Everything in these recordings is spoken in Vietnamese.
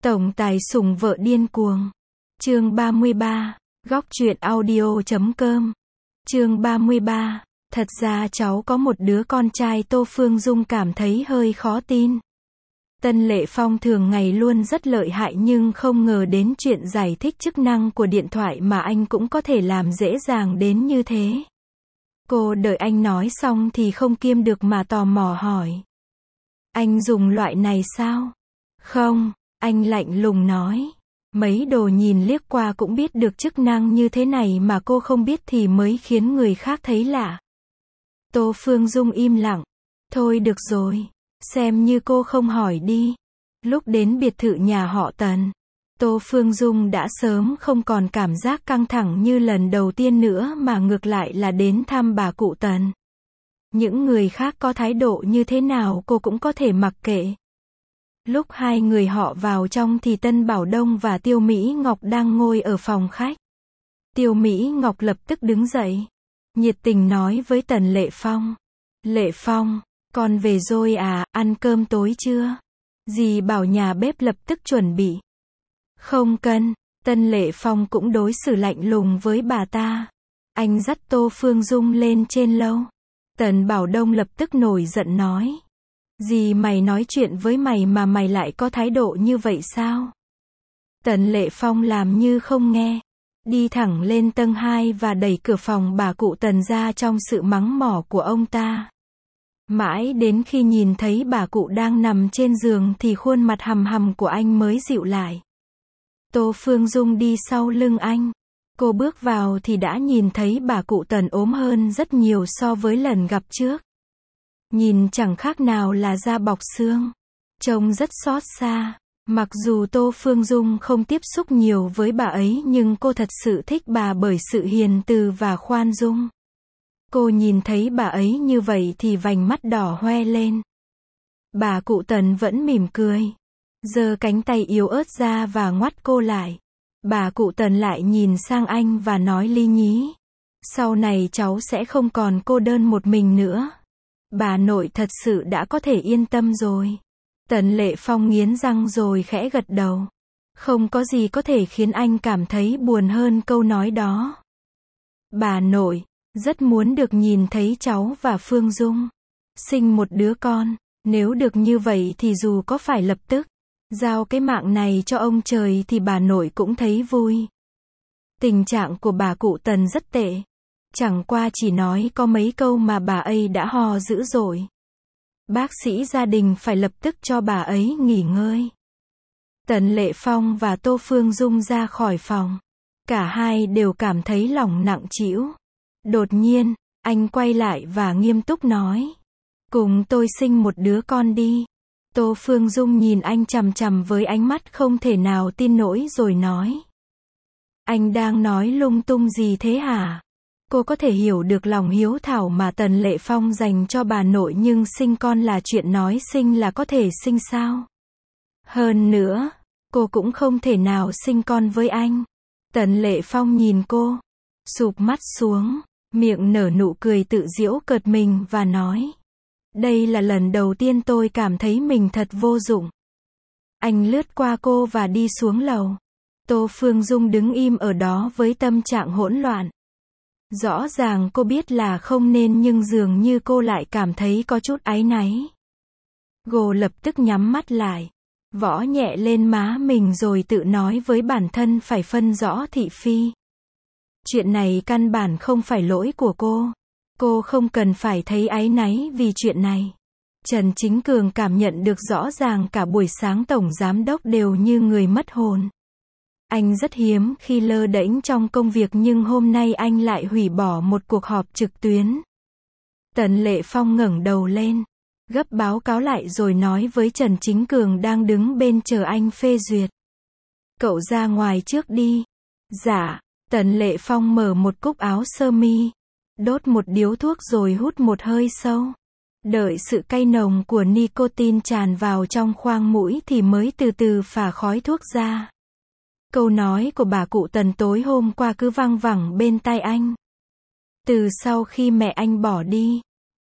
Tổng tài sủng vợ điên cuồng. Chương 33. Góc truyện audio.com. Chương 33. Thật ra cháu có một đứa con trai. Tô Phương Dung cảm thấy hơi khó tin. Tân Lệ Phong thường ngày luôn rất lợi hại nhưng không ngờ đến chuyện giải thích chức năng của điện thoại mà anh cũng có thể làm dễ dàng đến như thế. Cô đợi anh nói xong thì không kiêm được mà tò mò hỏi. Anh dùng loại này sao? Không, anh lạnh lùng nói. Mấy đồ nhìn liếc qua cũng biết được chức năng như thế này mà cô không biết thì mới khiến người khác thấy lạ. Tô Phương Dung im lặng. Thôi được rồi, xem như cô không hỏi đi. Lúc đến biệt thự nhà họ Tần, Tô Phương Dung đã sớm không còn cảm giác căng thẳng như lần đầu tiên nữa mà ngược lại là đến thăm bà cụ Tần. Những người khác có thái độ như thế nào cô cũng có thể mặc kệ. Lúc hai người họ vào trong thì Tân Bảo Đông và Tiêu Mỹ Ngọc đang ngồi ở phòng khách. Tiêu Mỹ Ngọc lập tức đứng dậy, nhiệt tình nói với Tần Lệ Phong. Lệ Phong, con về rồi à, ăn cơm tối chưa? Dì bảo nhà bếp lập tức chuẩn bị. Không cần, Tân Lệ Phong cũng đối xử lạnh lùng với bà ta. Anh dắt Tô Phương Dung lên trên lầu. Tần Bảo Đông lập tức nổi giận nói. Dì mày nói chuyện với mày mà mày lại có thái độ như vậy sao? Tần Lệ Phong làm như không nghe. Đi thẳng lên tầng 2 và đẩy cửa phòng bà cụ Tần ra trong sự mắng mỏ của ông ta. Mãi đến khi nhìn thấy bà cụ đang nằm trên giường thì khuôn mặt hầm hầm của anh mới dịu lại. Tô Phương Dung đi sau lưng anh. Cô bước vào thì đã nhìn thấy bà cụ Tần ốm hơn rất nhiều so với lần gặp trước. Nhìn chẳng khác nào là da bọc xương. Trông rất xót xa. Mặc dù Tô Phương Dung không tiếp xúc nhiều với bà ấy nhưng cô thật sự thích bà bởi sự hiền từ và khoan dung. Cô nhìn thấy bà ấy như vậy thì vành mắt đỏ hoe lên. Bà cụ Tần vẫn mỉm cười, giơ cánh tay yếu ớt ra và ngoắt cô lại. Bà cụ Tần lại nhìn sang anh và nói lý nhí. Sau này cháu sẽ không còn cô đơn một mình nữa. Bà nội thật sự đã có thể yên tâm rồi. Tần Lệ Phong nghiến răng rồi khẽ gật đầu. Không có gì có thể khiến anh cảm thấy buồn hơn câu nói đó. Bà nội, rất muốn được nhìn thấy cháu và Phương Dung sinh một đứa con. Nếu được như vậy thì dù có phải lập tức giao cái mạng này cho ông trời thì bà nội cũng thấy vui. Tình trạng của bà cụ Tần rất tệ. Chẳng qua chỉ nói có mấy câu mà bà ấy đã ho dữ dội. Bác sĩ gia đình phải lập tức cho bà ấy nghỉ ngơi. Tần Lệ Phong và Tô Phương Dung ra khỏi phòng. Cả hai đều cảm thấy lòng nặng trĩu. Đột nhiên, anh quay lại và nghiêm túc nói. Cùng tôi sinh một đứa con đi. Tô Phương Dung nhìn anh chằm chằm với ánh mắt không thể nào tin nổi rồi nói. Anh đang nói lung tung gì thế hả? Cô có thể hiểu được lòng hiếu thảo mà Tần Lệ Phong dành cho bà nội nhưng sinh con là chuyện nói sinh là có thể sinh sao? Hơn nữa, cô cũng không thể nào sinh con với anh. Tần Lệ Phong nhìn cô, sụp mắt xuống, miệng nở nụ cười tự giễu cợt mình và nói. Đây là lần đầu tiên tôi cảm thấy mình thật vô dụng. Anh lướt qua cô và đi xuống lầu. Tô Phương Dung đứng im ở đó với tâm trạng hỗn loạn. Rõ ràng cô biết là không nên nhưng dường như cô lại cảm thấy có chút áy náy. Cô lập tức nhắm mắt lại, võ nhẹ lên má mình rồi tự nói với bản thân phải phân rõ thị phi. Chuyện này căn bản không phải lỗi của cô. Cô không cần phải thấy áy náy vì chuyện này. Trần Chính Cường cảm nhận được rõ ràng cả buổi sáng tổng giám đốc đều như người mất hồn. Anh rất hiếm khi lơ đễnh trong công việc nhưng hôm nay anh lại hủy bỏ một cuộc họp trực tuyến. Tần Lệ Phong ngẩng đầu lên, gấp báo cáo lại rồi nói với Trần Chính Cường đang đứng bên chờ anh phê duyệt. Cậu ra ngoài trước đi. Dạ. Tần Lệ Phong mở một cúc áo sơ mi, đốt một điếu thuốc rồi hút một hơi sâu. Đợi sự cay nồng của nicotine tràn vào trong khoang mũi thì mới từ từ phả khói thuốc ra. Câu nói của bà cụ Tần tối hôm qua cứ văng vẳng bên tai anh. Từ sau khi mẹ anh bỏ đi,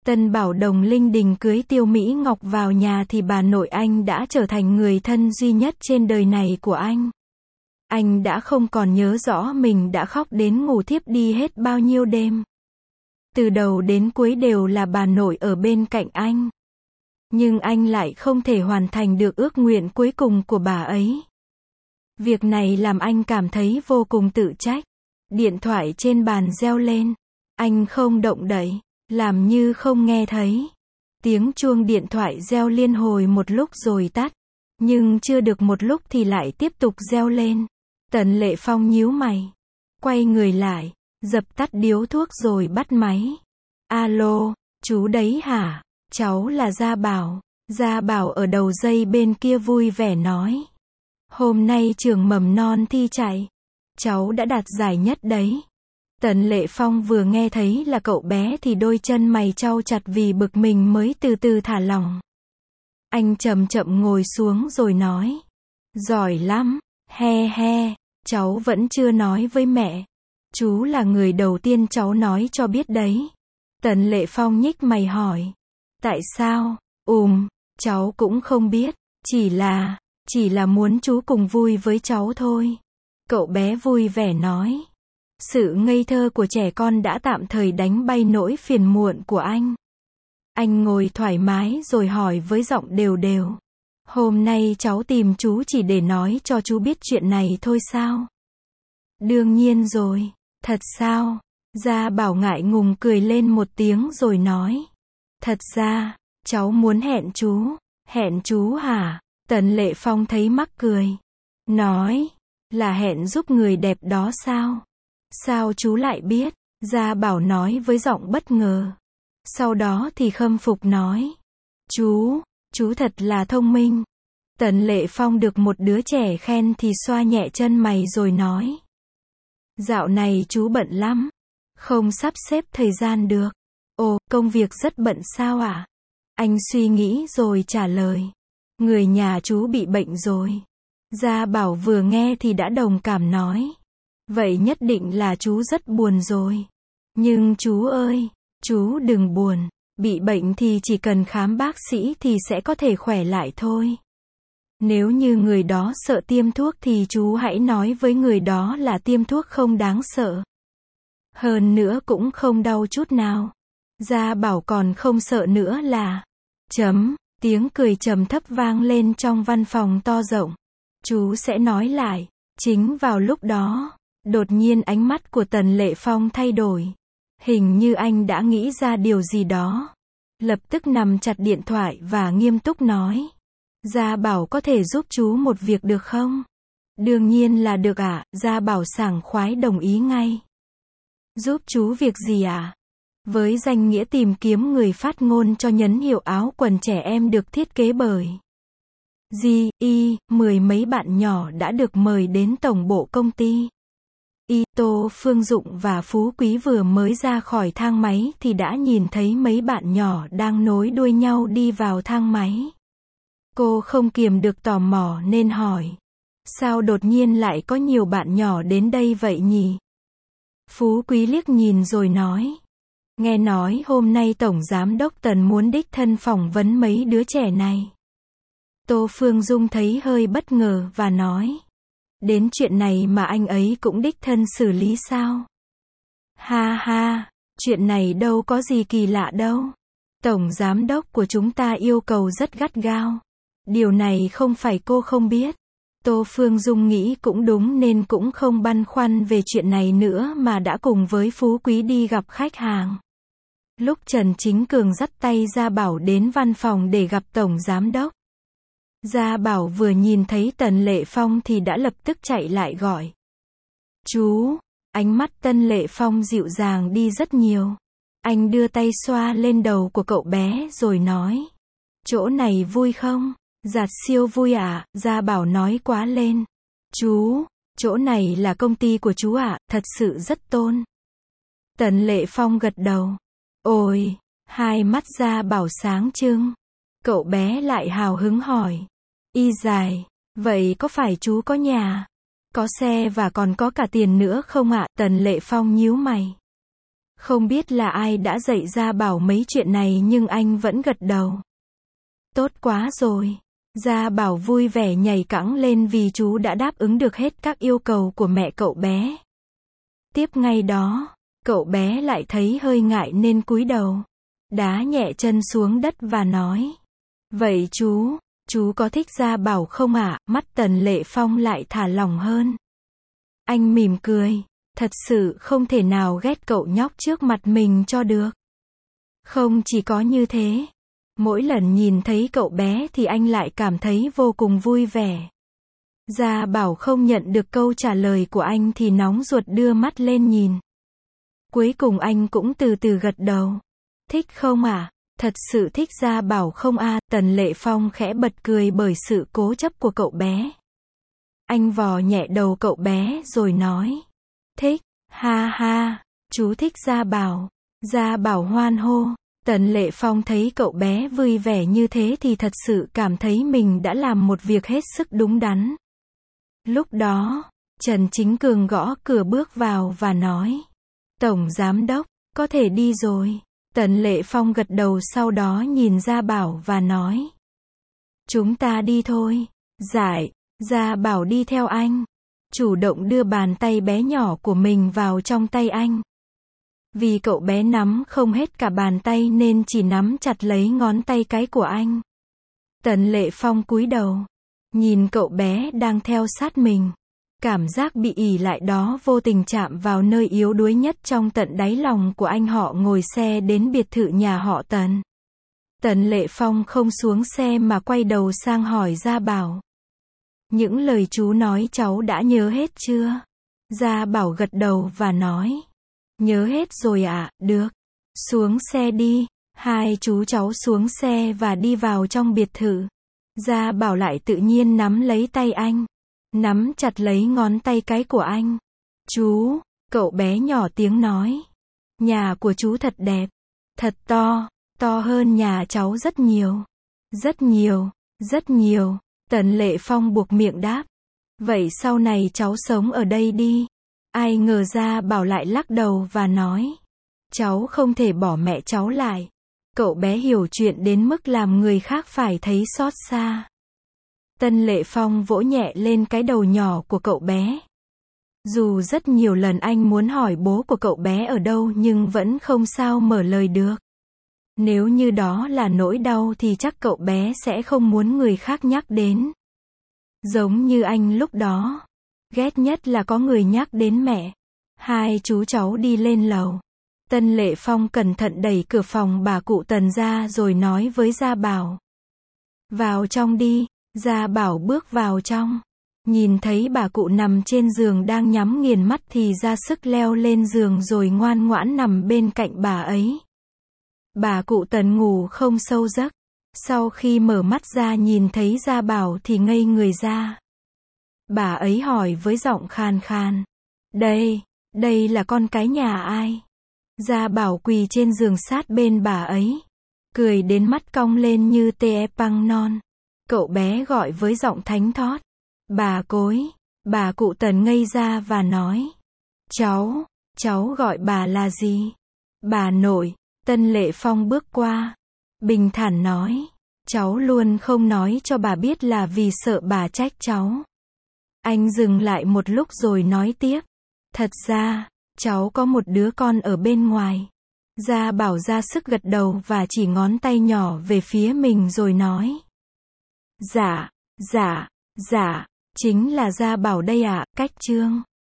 Tân Bảo Đồng linh đình cưới Tiêu Mỹ Ngọc vào nhà thì bà nội anh đã trở thành người thân duy nhất trên đời này của anh. Anh đã không còn nhớ rõ mình đã khóc đến ngủ thiếp đi hết bao nhiêu đêm. Từ đầu đến cuối đều là bà nội ở bên cạnh anh. Nhưng anh lại không thể hoàn thành được ước nguyện cuối cùng của bà ấy. Việc này làm anh cảm thấy vô cùng tự trách. Điện thoại trên bàn reo lên. Anh không động đậy, làm như không nghe thấy. Tiếng chuông điện thoại reo liên hồi một lúc rồi tắt. Nhưng chưa được một lúc thì lại tiếp tục reo lên. Tần Lệ Phong nhíu mày. Quay người lại, dập tắt điếu thuốc rồi bắt máy. Alo, chú đấy hả? Cháu là Gia Bảo. Gia Bảo ở đầu dây bên kia vui vẻ nói. Hôm nay trường mầm non thi chạy. Cháu đã đạt giải nhất đấy. Tần Lệ Phong vừa nghe thấy là cậu bé thì đôi chân mày chau chặt vì bực mình mới từ từ thả lỏng. Anh chậm chậm ngồi xuống rồi nói. Giỏi lắm, he he, cháu vẫn chưa nói với mẹ. Chú là người đầu tiên cháu nói cho biết đấy. Tần Lệ Phong nhích mày hỏi. Tại sao? Cháu cũng không biết, chỉ là muốn chú cùng vui với cháu thôi. Cậu bé vui vẻ nói. Sự ngây thơ của trẻ con đã tạm thời đánh bay nỗi phiền muộn của anh. Anh ngồi thoải mái rồi hỏi với giọng đều đều. Hôm nay cháu tìm chú chỉ để nói cho chú biết chuyện này thôi sao? Đương nhiên rồi. Thật sao? Gia Bảo ngại ngùng cười lên một tiếng rồi nói. Thật ra, cháu muốn hẹn chú. Hẹn chú hả? Tần Lệ Phong thấy mắc cười. Nói, là hẹn giúp người đẹp đó sao? Sao chú lại biết? Gia Bảo nói với giọng bất ngờ. Sau đó thì khâm phục nói. Chú thật là thông minh. Tần Lệ Phong được một đứa trẻ khen thì xoa nhẹ chân mày rồi nói. Dạo này chú bận lắm. Không sắp xếp thời gian được. Ồ, công việc rất bận sao ạ? Anh suy nghĩ rồi trả lời. Người nhà chú bị bệnh rồi. Gia Bảo vừa nghe thì đã đồng cảm nói. Vậy nhất định là chú rất buồn rồi. Nhưng chú ơi, chú đừng buồn. Bị bệnh thì chỉ cần khám bác sĩ thì sẽ có thể khỏe lại thôi. Nếu như người đó sợ tiêm thuốc thì chú hãy nói với người đó là tiêm thuốc không đáng sợ. Hơn nữa cũng không đau chút nào. Gia Bảo còn không sợ nữa là. Tiếng cười trầm thấp vang lên trong văn phòng to rộng. Chú sẽ nói lại. Chính vào lúc đó, đột nhiên ánh mắt của Tần Lệ Phong thay đổi. Hình như anh đã nghĩ ra điều gì đó. Lập tức nắm chặt điện thoại và nghiêm túc nói. Gia Bảo có thể giúp chú một việc được không? Đương nhiên là được ạ. Gia Bảo sảng khoái đồng ý ngay. Giúp chú việc gì ạ? Với danh nghĩa tìm kiếm người phát ngôn cho nhấn hiệu áo quần trẻ em được thiết kế bởi mười mấy bạn nhỏ đã được mời đến tổng bộ công ty. Tô Phương Dụng và Phú Quý vừa mới ra khỏi thang máy thì đã nhìn thấy mấy bạn nhỏ đang nối đuôi nhau đi vào thang máy. Cô không kiềm được tò mò nên hỏi. Sao đột nhiên lại có nhiều bạn nhỏ đến đây vậy nhỉ? Phú Quý liếc nhìn rồi nói. Nghe nói hôm nay Tổng Giám đốc Tần muốn đích thân phỏng vấn mấy đứa trẻ này. Tô Phương Dung thấy hơi bất ngờ và nói. Đến chuyện này mà anh ấy cũng đích thân xử lý sao? Ha ha, chuyện này đâu có gì kỳ lạ đâu. Tổng Giám đốc của chúng ta yêu cầu rất gắt gao. Điều này không phải cô không biết. Tô Phương Dung nghĩ cũng đúng nên cũng không băn khoăn về chuyện này nữa mà đã cùng với Phú Quý đi gặp khách hàng. Lúc Trần Chính Cường dắt tay Gia Bảo đến văn phòng để gặp Tổng Giám đốc. Gia Bảo vừa nhìn thấy Tần Lệ Phong thì đã lập tức chạy lại gọi. Chú, ánh mắt Tần Lệ Phong dịu dàng đi rất nhiều. Anh đưa tay xoa lên đầu của cậu bé rồi nói. Chỗ này vui không? Giạt siêu vui ạ, Gia Bảo nói quá lên. Chú, chỗ này là công ty của chú ạ, thật sự rất tôn. Tần Lệ Phong gật đầu. Ôi, hai mắt Gia Bảo sáng trưng. Cậu bé lại hào hứng hỏi. Y dài, vậy có phải chú có nhà, có xe và còn có cả tiền nữa không ạ? Tần Lệ Phong nhíu mày. Không biết là ai đã dạy Gia Bảo mấy chuyện này nhưng anh vẫn gật đầu. Tốt quá rồi. Gia Bảo vui vẻ nhảy cẫng lên vì chú đã đáp ứng được hết các yêu cầu của mẹ cậu bé. Tiếp ngay đó, cậu bé lại thấy hơi ngại nên cúi đầu, đá nhẹ chân xuống đất và nói. Vậy chú có thích Gia Bảo không ạ? Mắt Tần Lệ Phong lại thả lỏng hơn. Anh mỉm cười, thật sự không thể nào ghét cậu nhóc trước mặt mình cho được. Không chỉ có như thế, mỗi lần nhìn thấy cậu bé thì anh lại cảm thấy vô cùng vui vẻ. Gia Bảo không nhận được câu trả lời của anh thì nóng ruột đưa mắt lên nhìn. Cuối cùng anh cũng từ từ gật đầu. Thích không ạ? Thật sự thích Gia Bảo không a? Tần Lệ Phong khẽ bật cười bởi sự cố chấp của cậu bé. Anh vò nhẹ đầu cậu bé rồi nói. Thích, ha ha, chú thích Gia Bảo. Gia Bảo hoan hô. Tần Lệ Phong thấy cậu bé vui vẻ như thế thì thật sự cảm thấy mình đã làm một việc hết sức đúng đắn. Lúc đó, Trần Chính Cường gõ cửa bước vào và nói. Tổng Giám Đốc, có thể đi rồi. Tần Lệ Phong gật đầu sau đó nhìn Gia Bảo và nói. Chúng ta đi thôi. Giải, Gia Bảo đi theo anh. Chủ động đưa bàn tay bé nhỏ của mình vào trong tay anh. Vì cậu bé nắm không hết cả bàn tay nên chỉ nắm chặt lấy ngón tay cái của anh. Tần Lệ Phong cúi đầu, nhìn cậu bé đang theo sát mình. Cảm giác bị ỷ lại đó vô tình chạm vào nơi yếu đuối nhất trong tận đáy lòng của anh. Họ ngồi xe đến biệt thự nhà họ Tần. Tần Lệ Phong không xuống xe mà quay đầu sang hỏi Gia Bảo. Những lời chú nói cháu đã nhớ hết chưa? Gia Bảo gật đầu và nói. Nhớ hết rồi ạ, được. Xuống xe đi. Hai chú cháu xuống xe và đi vào trong biệt thự. Gia Bảo lại tự nhiên nắm lấy tay anh. Nắm chặt lấy ngón tay cái của anh. Chú, cậu bé nhỏ tiếng nói. Nhà của chú thật đẹp. Thật to, to hơn nhà cháu rất nhiều. Rất nhiều, rất nhiều. Tần Lệ Phong buộc miệng đáp. Vậy sau này cháu sống ở đây đi. Ai ngờ Gia Bảo lại lắc đầu và nói. Cháu không thể bỏ mẹ cháu lại. Cậu bé hiểu chuyện đến mức làm người khác phải thấy xót xa. Tần Lệ Phong vỗ nhẹ lên cái đầu nhỏ của cậu bé. Dù rất nhiều lần anh muốn hỏi bố của cậu bé ở đâu nhưng vẫn không sao mở lời được. Nếu như đó là nỗi đau thì chắc cậu bé sẽ không muốn người khác nhắc đến. Giống như anh lúc đó. Ghét nhất là có người nhắc đến mẹ. Hai chú cháu đi lên lầu. Tần Lệ Phong cẩn thận đẩy cửa phòng bà cụ Tần ra rồi nói với Gia Bảo. Vào trong đi. Gia Bảo bước vào trong. Nhìn thấy bà cụ nằm trên giường đang nhắm nghiền mắt thì ra sức leo lên giường rồi ngoan ngoãn nằm bên cạnh bà ấy. Bà cụ Tần ngủ không sâu giấc. Sau khi mở mắt ra nhìn thấy Gia Bảo thì ngây người ra. Bà ấy hỏi với giọng khàn khàn. Đây là con cái nhà ai? Gia Bảo quỳ trên giường sát bên bà ấy. Cười đến mắt cong lên như tê păng non. Cậu bé gọi với giọng thánh thót. Bà Cối. Bà cụ Tần ngây ra và nói. Cháu gọi bà là gì? Bà nội. Tần Lệ Phong bước qua. Bình thản nói. Cháu luôn không nói cho bà biết là vì sợ bà trách cháu. Anh dừng lại một lúc rồi nói tiếp. Thật ra, cháu có một đứa con ở bên ngoài. Gia Bảo ra sức gật đầu và chỉ ngón tay nhỏ về phía mình rồi nói. Dạ, chính là Gia Bảo đây ạ. Cách chương